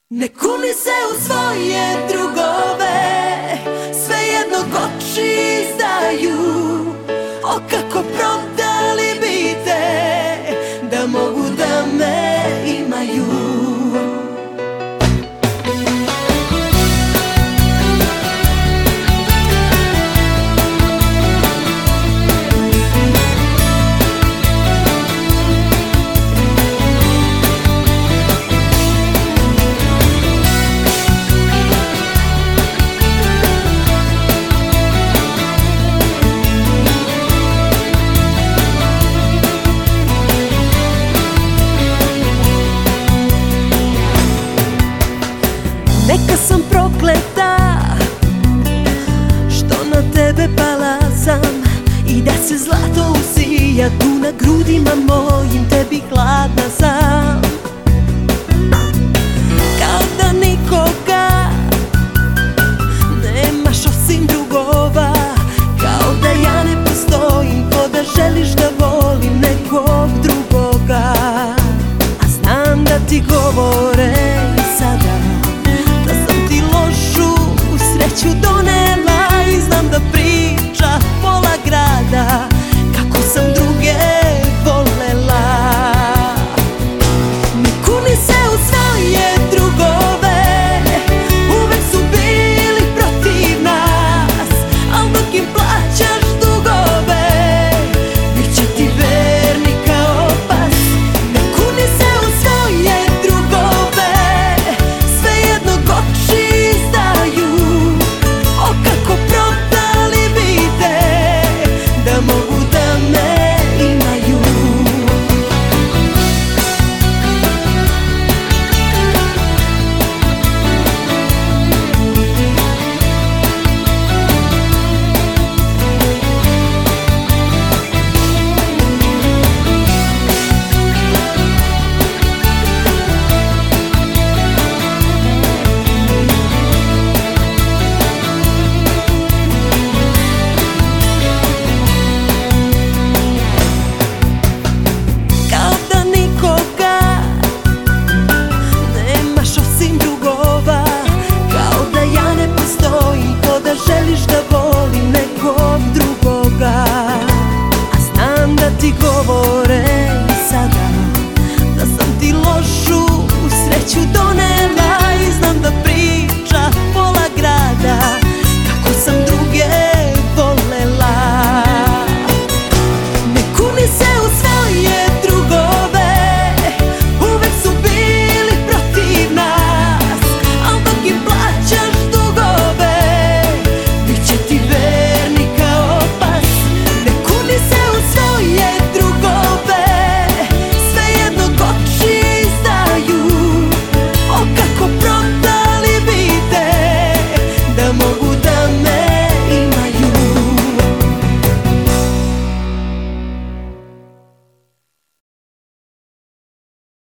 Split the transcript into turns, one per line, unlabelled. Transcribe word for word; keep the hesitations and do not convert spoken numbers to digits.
Ne kuni se u svoje drugove, svejedno oči izdaju. O kako prodali bi te, da mogu da me imaju. Neka sam prokleta što na tebe pala sam, i da se zlato usija tu na grudima mojim, tebi hladna sam.